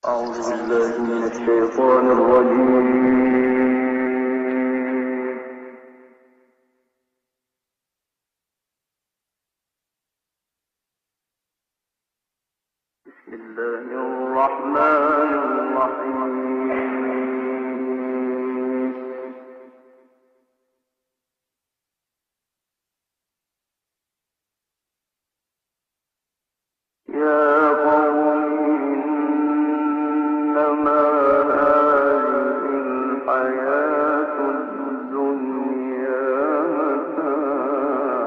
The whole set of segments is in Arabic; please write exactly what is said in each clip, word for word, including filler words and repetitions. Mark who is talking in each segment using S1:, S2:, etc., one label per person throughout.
S1: أعوذ بالله من الشيطان الرجيم. بسم الله الرحمن الرحيم. يا قوم إنما هذه الحياة الدنيا متاع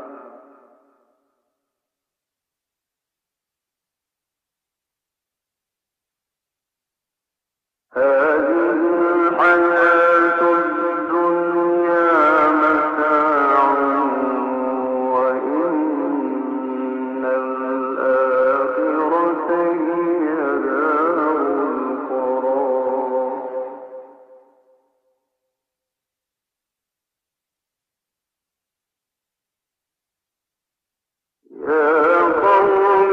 S1: هذه الحياة الدنيا متاع وإن الآخرة هي دار القرار. يا قوم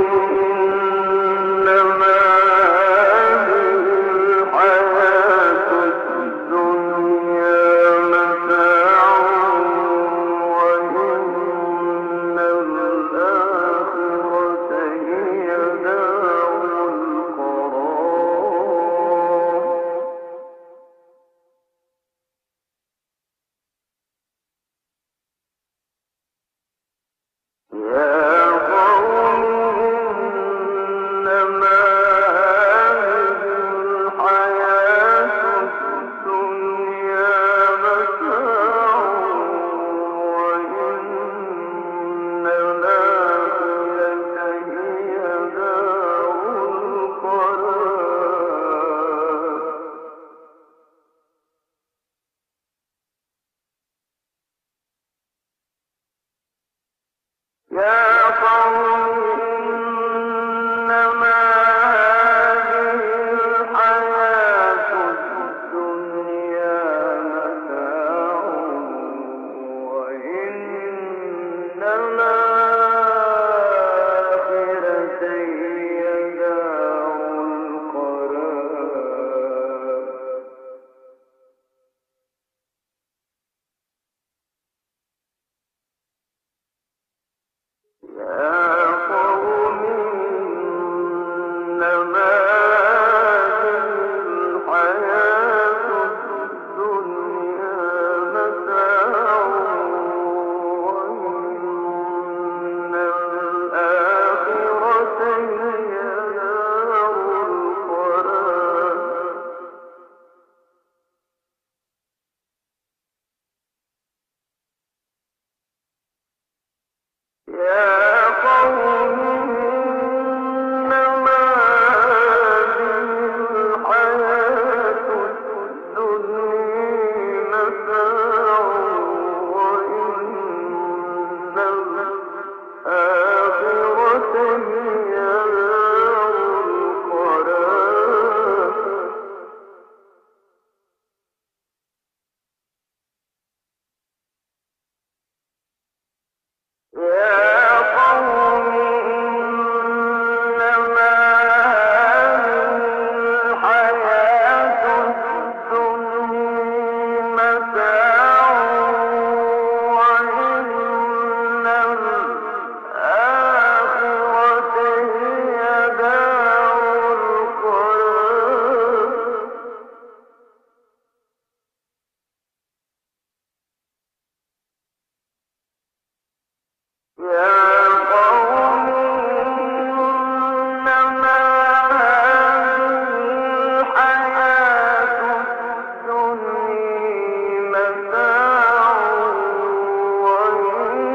S1: إنما هذه الحياة الدنيا متاع وإن الآخرة هي دار القرار. يا قوم إنما هذه الحياة الدنيا متاع وإن الآخرة هي دار القرار. يا قوم إنما هذه الحياة الدنيا متاع وإن الآخرة هي دار القرار. يا قوم إنما هذه الحياة الدنيا متاع وإن الآخرة هي دار القرار. يا قوم إنما هذه الحياة الدنيا متاع وإن الآخرة هي دار القرار. يا قوم إنما هذه الحياة الدنيا متاع وإن الآخرة هي دار القرار. يا قوم إنما هذه الحياة الدنيا متاع وإن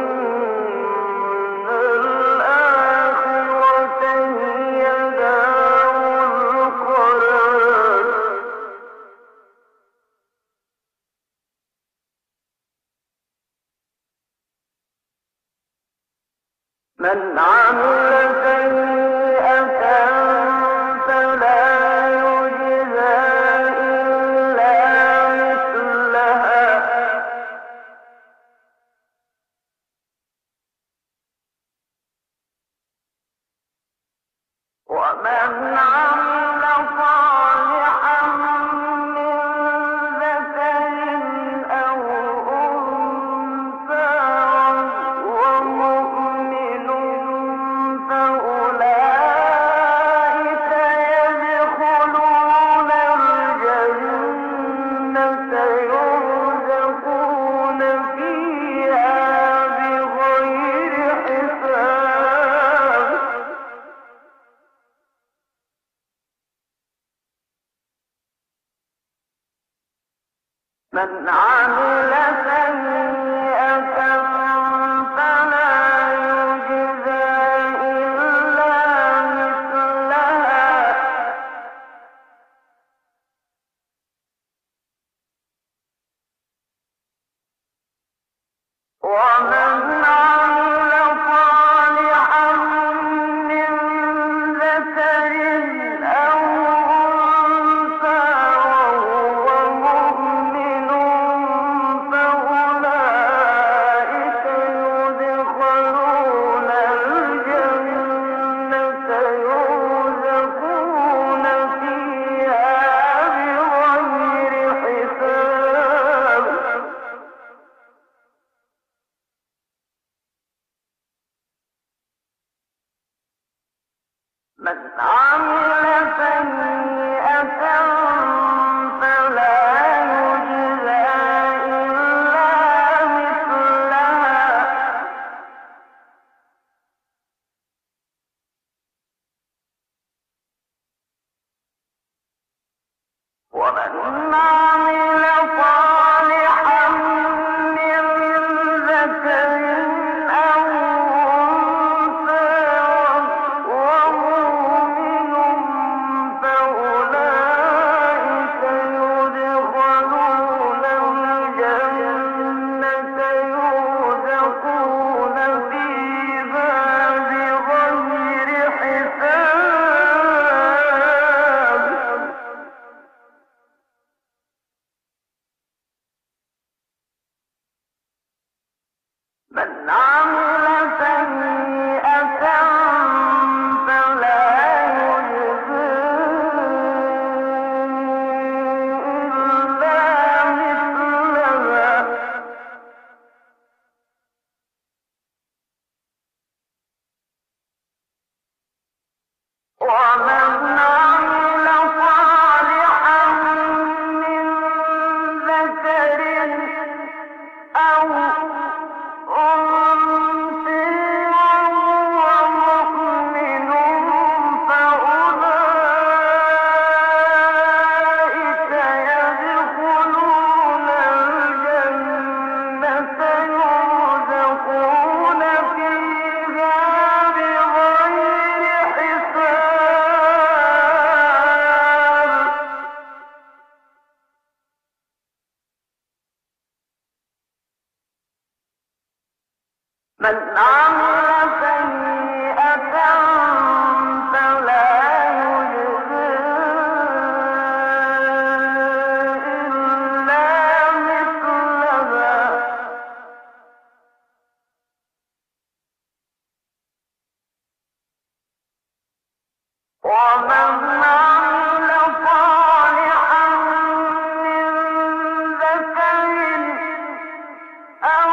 S1: الآخرة هي دار القرار. من عمل سيئة فلا يجزى إلا مثلها ومن عمل من عمل سيئة فلا يجزى إلا مثلها ومن عمل صالحا من ذكر أو أنثى وهو مؤمن فأولئك يدخلون الجنة يرزقون فيها بغير حساب من عمل سيئة فلا يجزى إلا مثلها ومن عمل صالحا من ذكر أو أنثى وهو مؤمن فأولئك يدخلون الجنة يرزقون فيها بغير حساب من عمل سيئة فلا يجزى إلا مثلها ومن عمل صالحا من ذكر أو أنثى وهو مؤمن فأولئك يدخلون الجنة يرزقون فيها بغير حساب من عمل سيئة فلا يجزى إلا مثلها ومن عمل صالحا من ذكر أو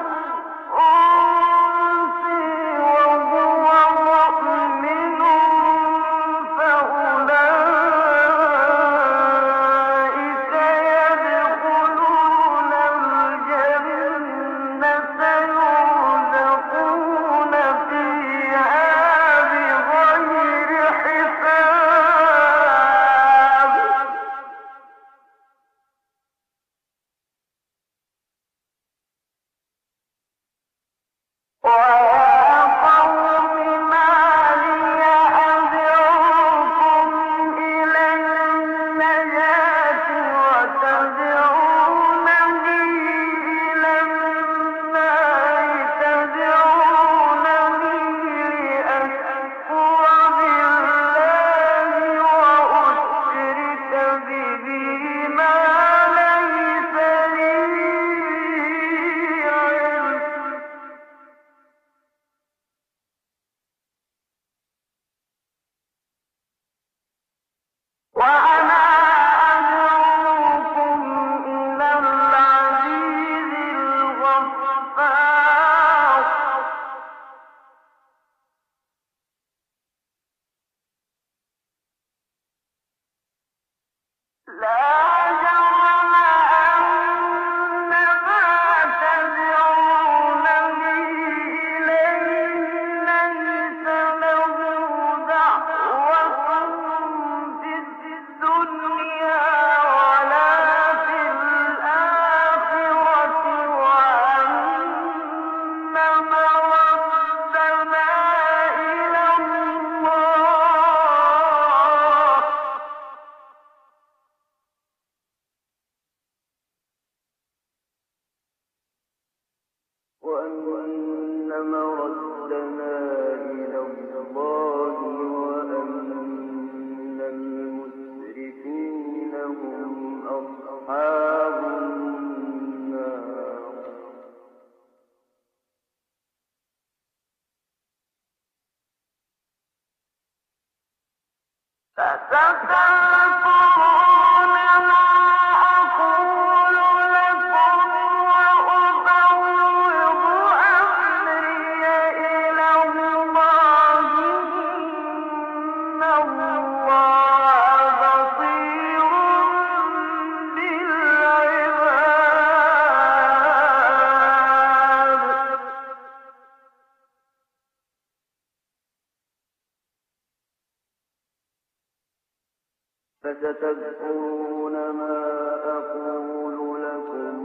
S1: أنثى وهو مؤمن فأولئك يدخلون الجنة يرزقون فيها بغير حساب فستذكرون ما أقول لكم وأفوض أمري إلى الله إن الله بصير بالعباد فستذكرون ما أقول لكم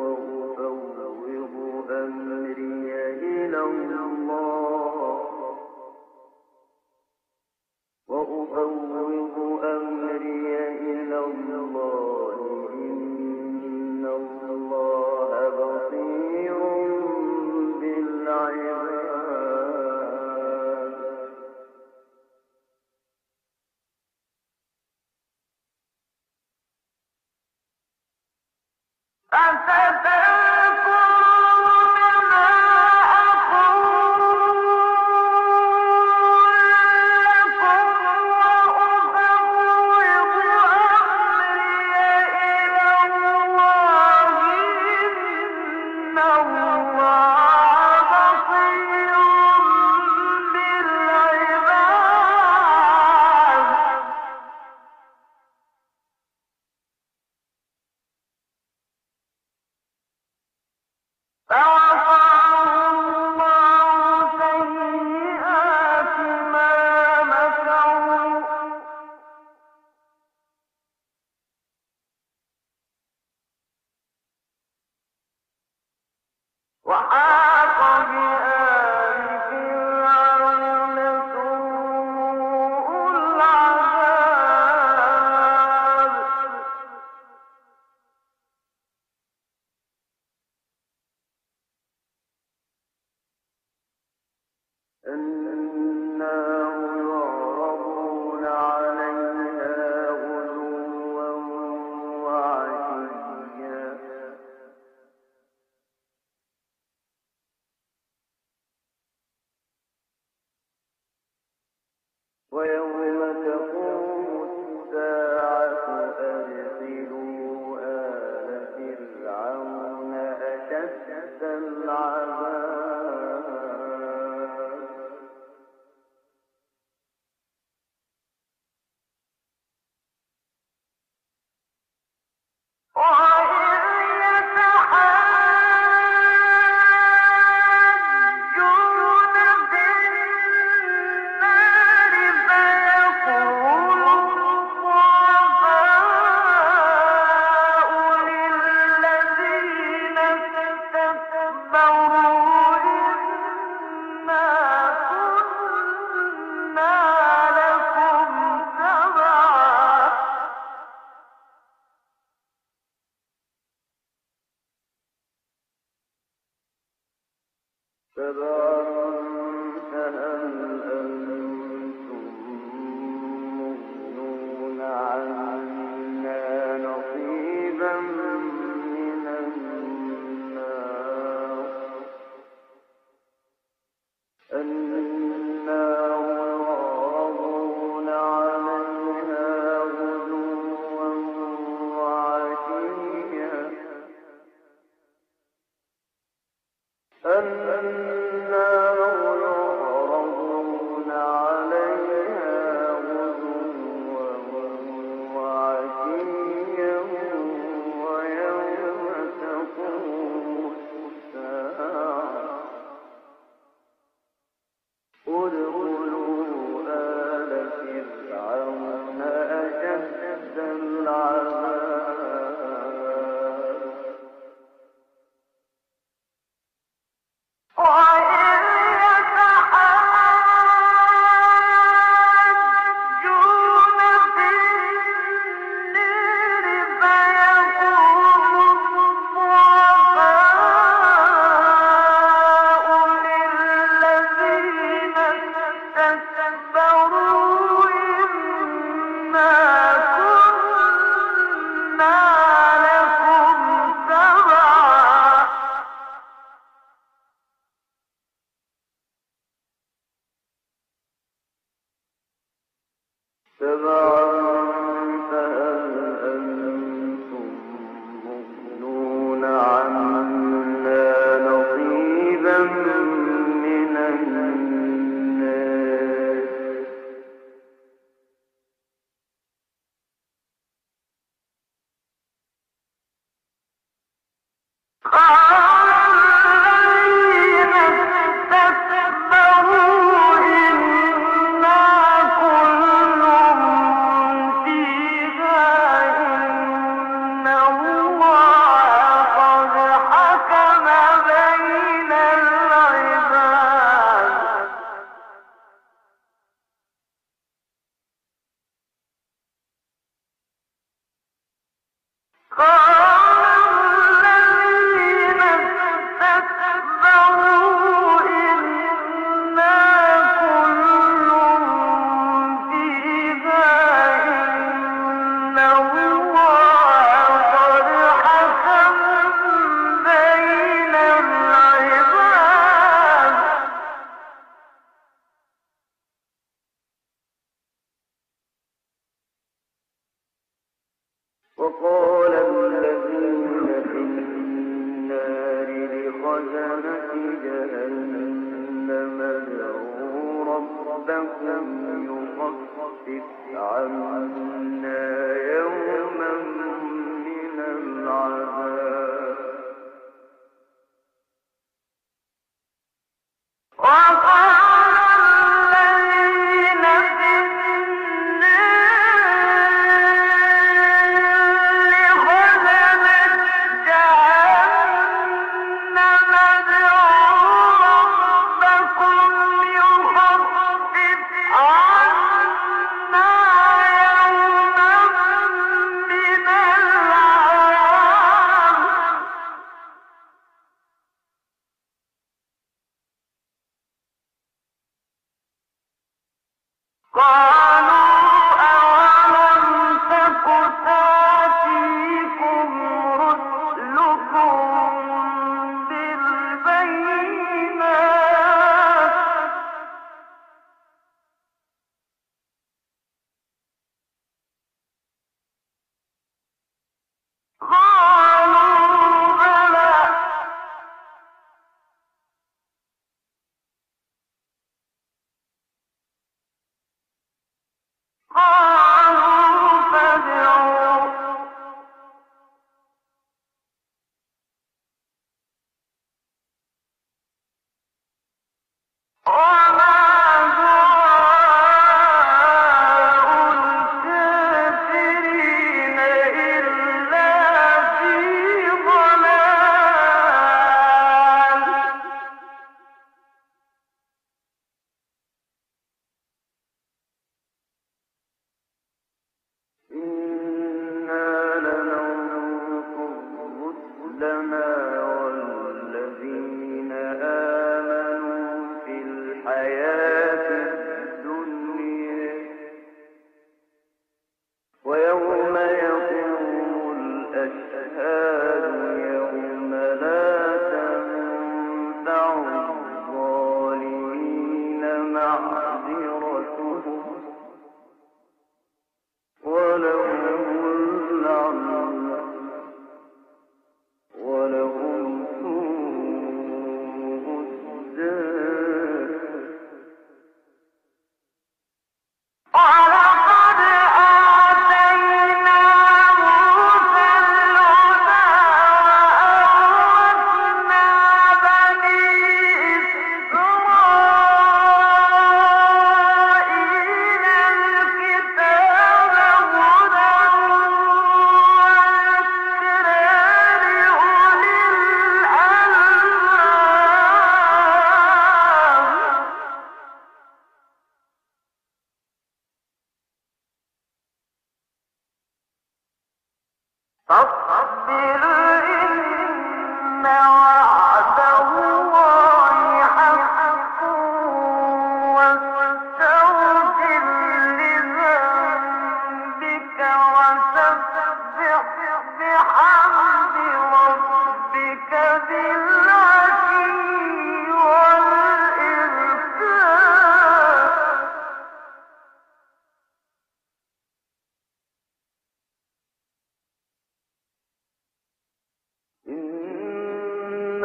S1: وأفوض أمري إلى الله وأفوض أمري إلى الله إن الله بصير بالعباد وقال الذين في النار لخزنة جهنم ادعوا ربكم يخفف عنا يوما من العذاب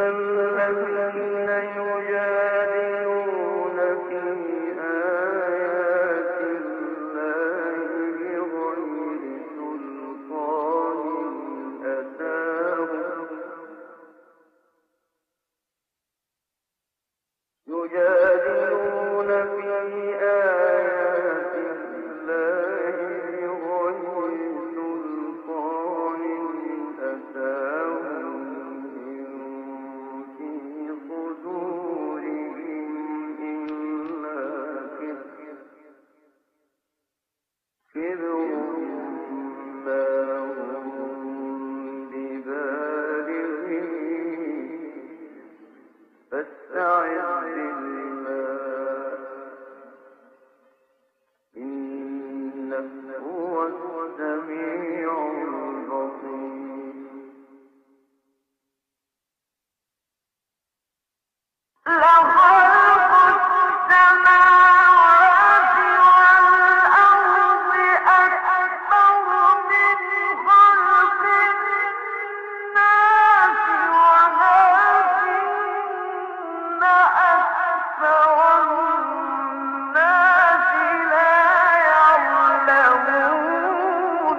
S1: الذين يجادلون في آيات الله بغير سلطان أتاهم يجادلون في آيات الله بغير سلطان أتاهم إن في صدورهم إلا كبر ما هم ببالغين فاستعذ بالله إنه هو السميع البصير لخلق السماوات والأرض أكبر من خلق الناس ولكن أكثر الناس لا يعلمون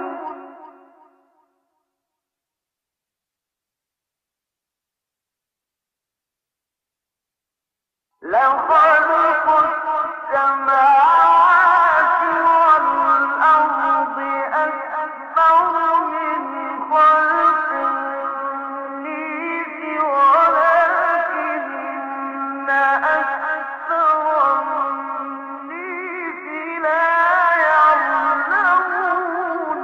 S1: لخلق السماوات والأرض أكبر من خلق الناس ولكن أكثر الناس لا يعلمون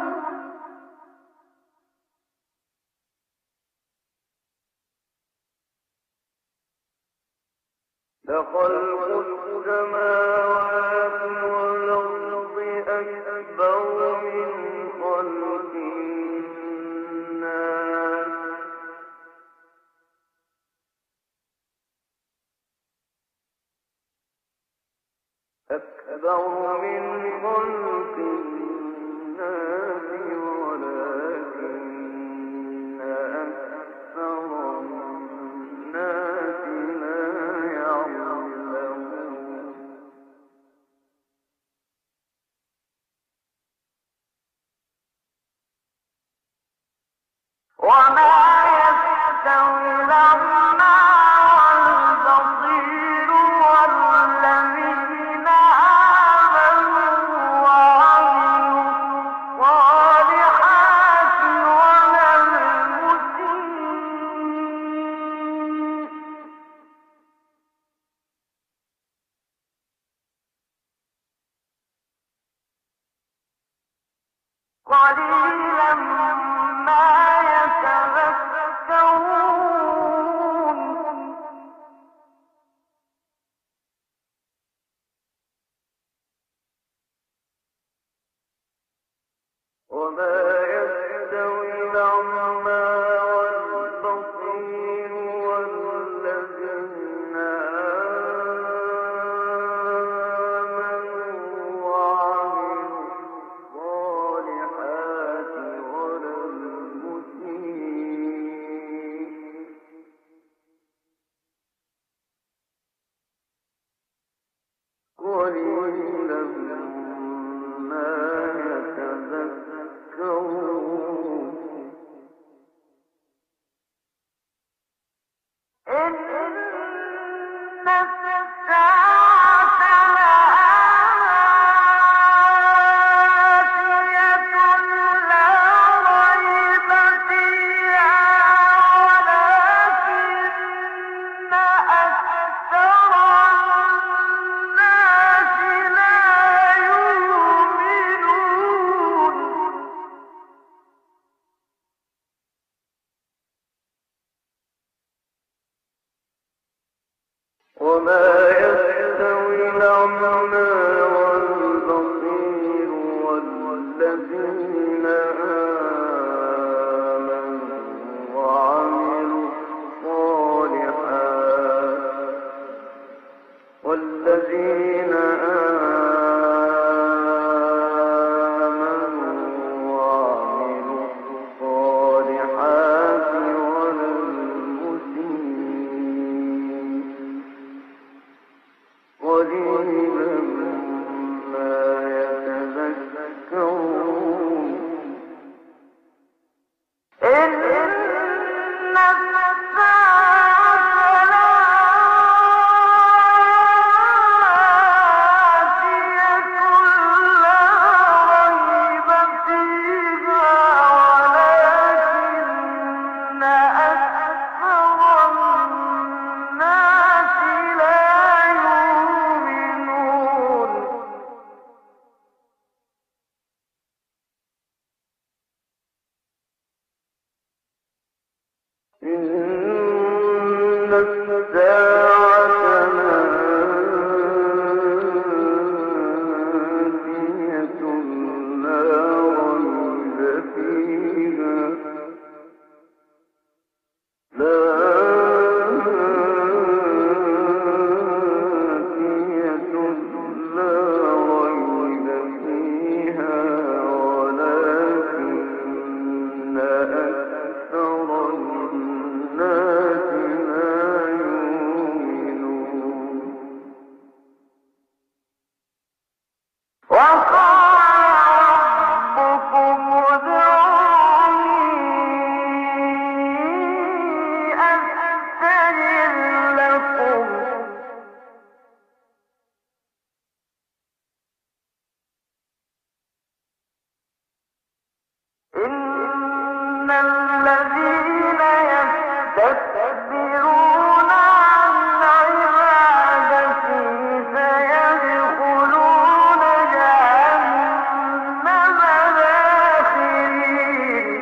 S1: لخلق السماوات والأرض أكبر من خلق الناس أكبر من خلق الناس ولكن أكثر الناس لا يعلمون وما يستوي الأعمى والبصير والذين آمنوا وعملوا الصالحات ولا المسيء قليلا ما يتذكرون وما يستوي الأعمى والبصير والذين آمنوا وعملوا الصالحات ولا المسيء قليلا ما يتذكرون إن الساعة لآتية لا ريب فيها ولكن أكثر الناس لا يؤمنون وما يستوي الأعمى والبصير والذين آمنوا وعملوا الصالحات والذين آمنوا وعملوا الصالحات ولا المسيء إن الساعة لآتية لا ريب فيها لا آتية لا ريب فيها ولكن أكثر الناس لا يؤمنون وقال ربكم ادعوني أستجب لكم إن الذين يستكبرون عن عبادتي سيدخلون جهنم داخرين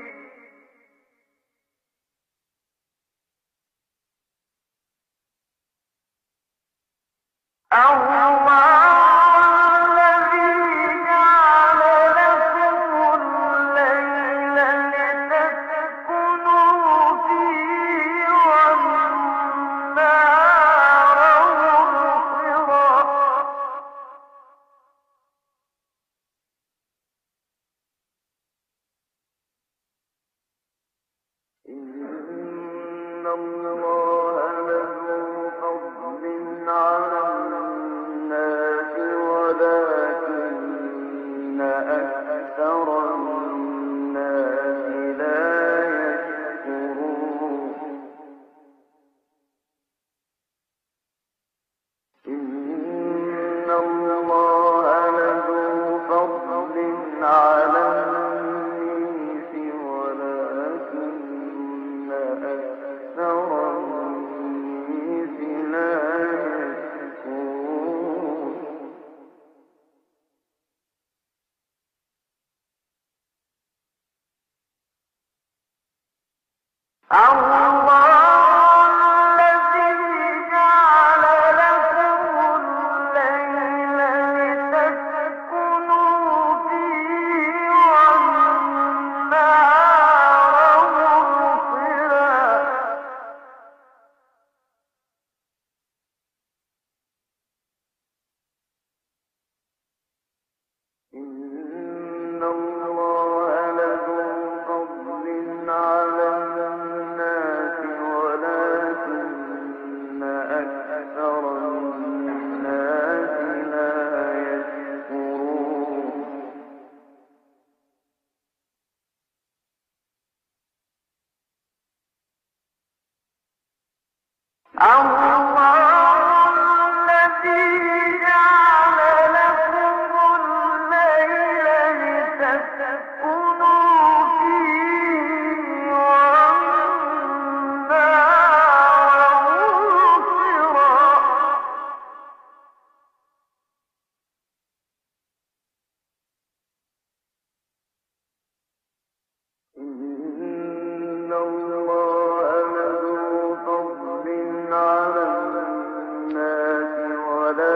S1: الله الذي جعل لكم الليل لتسكنوا فيه والنهار مبصرا إن الله لذو فضل على الناس ولكن أكثر الناس لا يشكرون إن الله لذو فضل على الناس ولكن أكثر الناس لا يشكرون الله الذي جعل لكم الليل لتسكنوا فيه والنهار مبصرا إن الله لذو فضل على الناس ولكن أكثر الناس لا يشكرون إن الله الذي جعل لكم الليل لتسكنوا فيه والنهار مبصرا إن الله لذو فضل على الناس ولكن أكثر الناس لا يشكرون الله الذي جعل لكم الليل لتسكنوا فيه والنهار مبصرا إن الله لذو فضل على الناس ولكن أكثر الناس لا يشكرون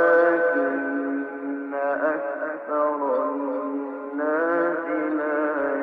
S1: إن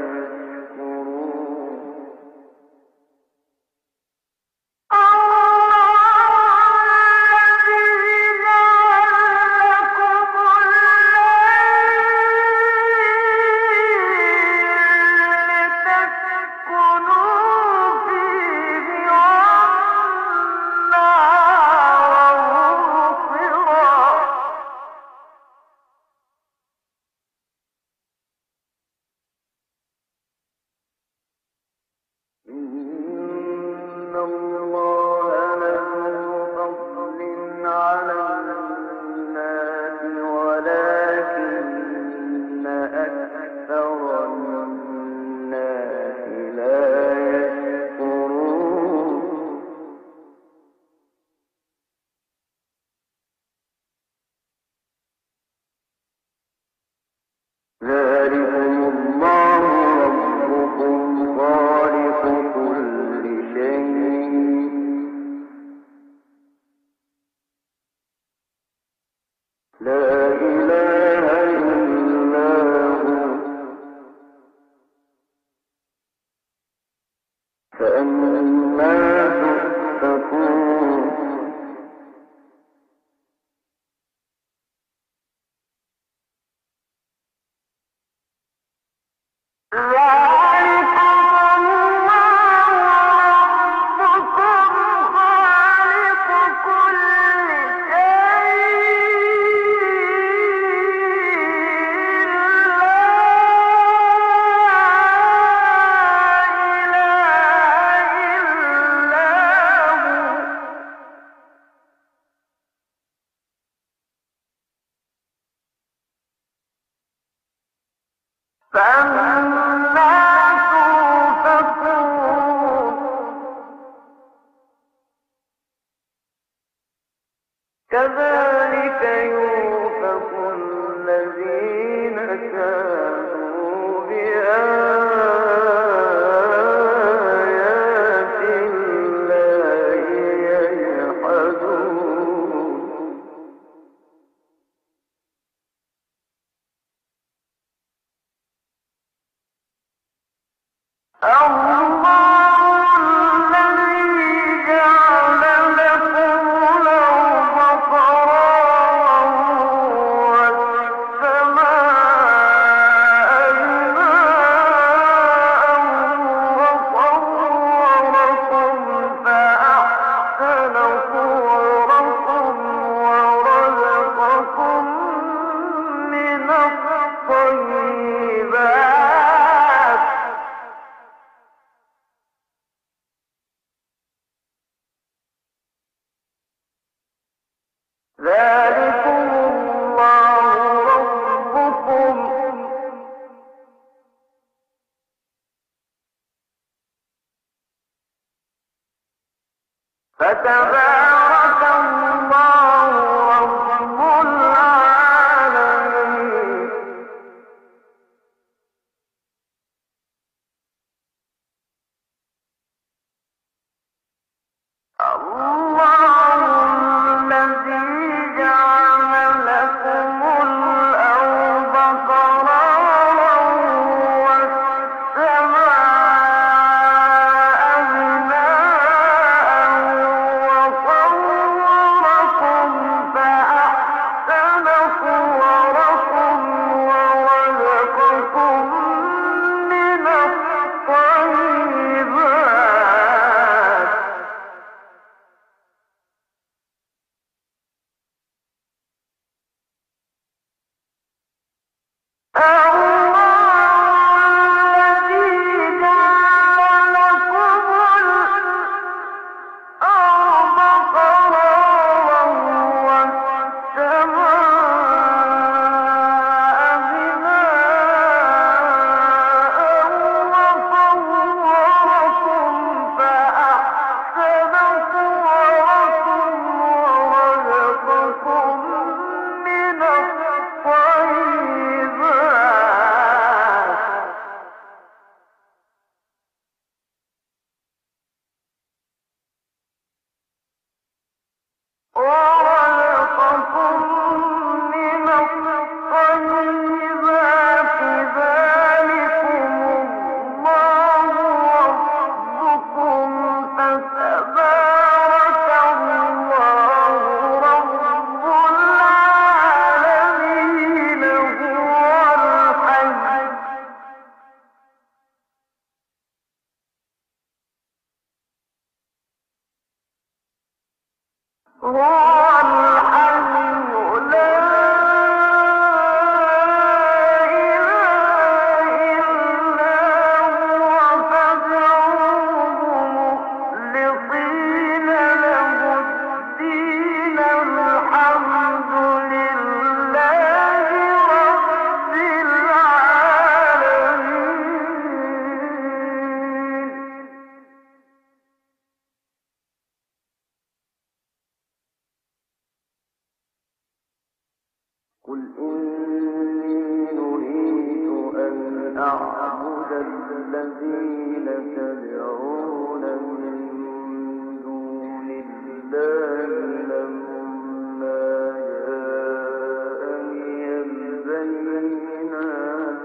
S1: كذلك يوفق الذين كانوا بآيات الله يجحدون ذلكم الله ربكم فتبارك الله رب العالمين الله الذي جعل لكم الأرض قرارا والسماء بناء وصوركم فأحسن صوركم ورزقكم من الطيبات قل إني نهيت أن أعبد الذين تدعون من دون الله لما جاءني البينات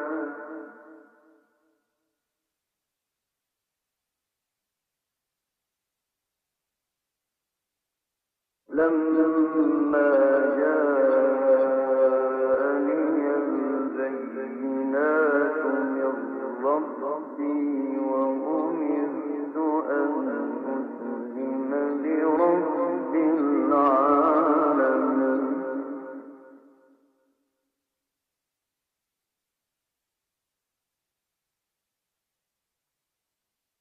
S1: لما جاءني البينات من ربي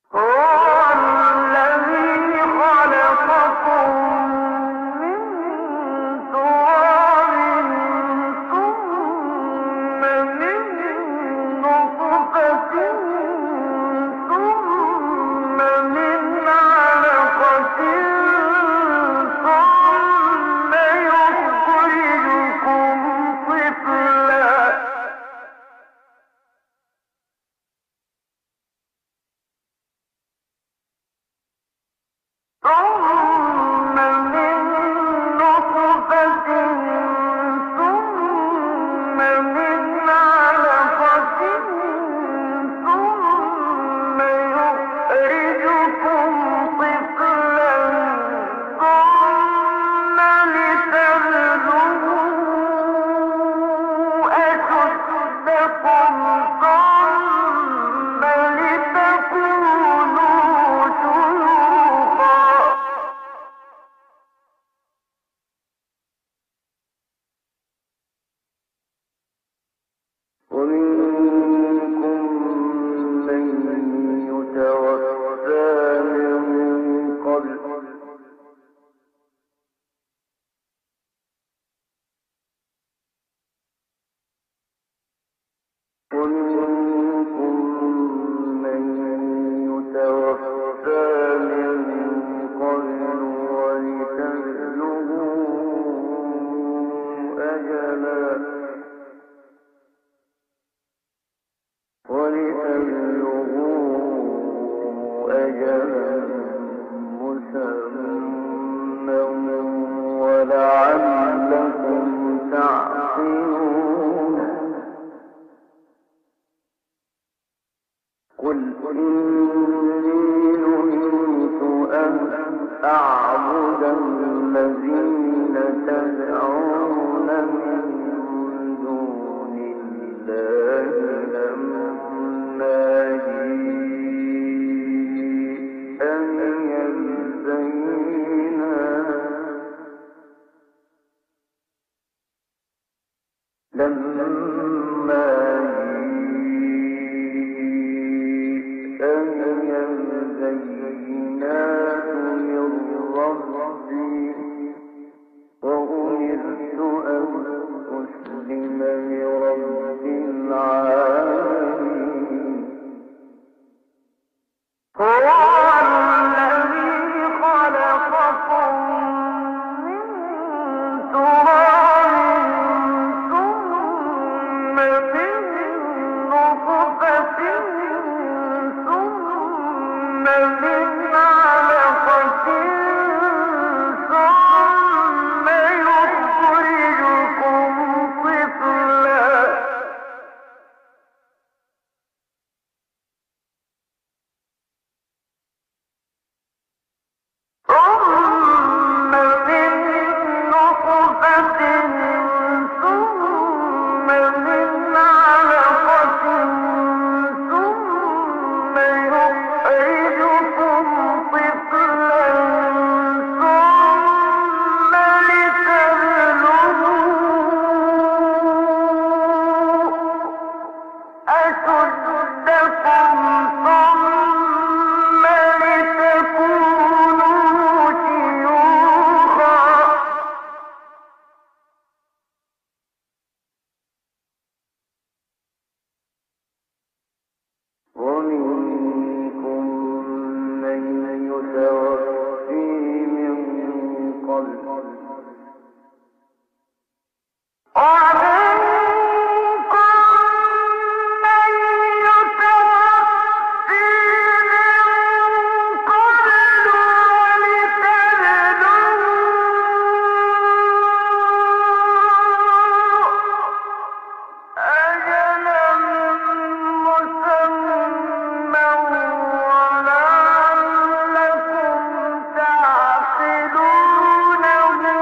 S2: تعقلونه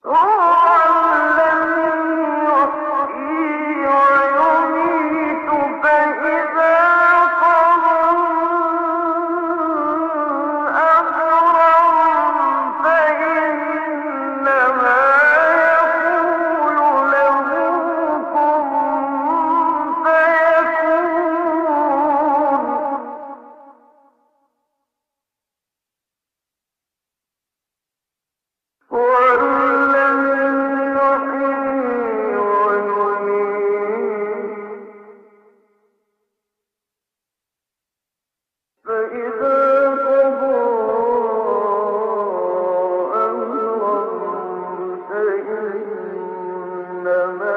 S1: إنما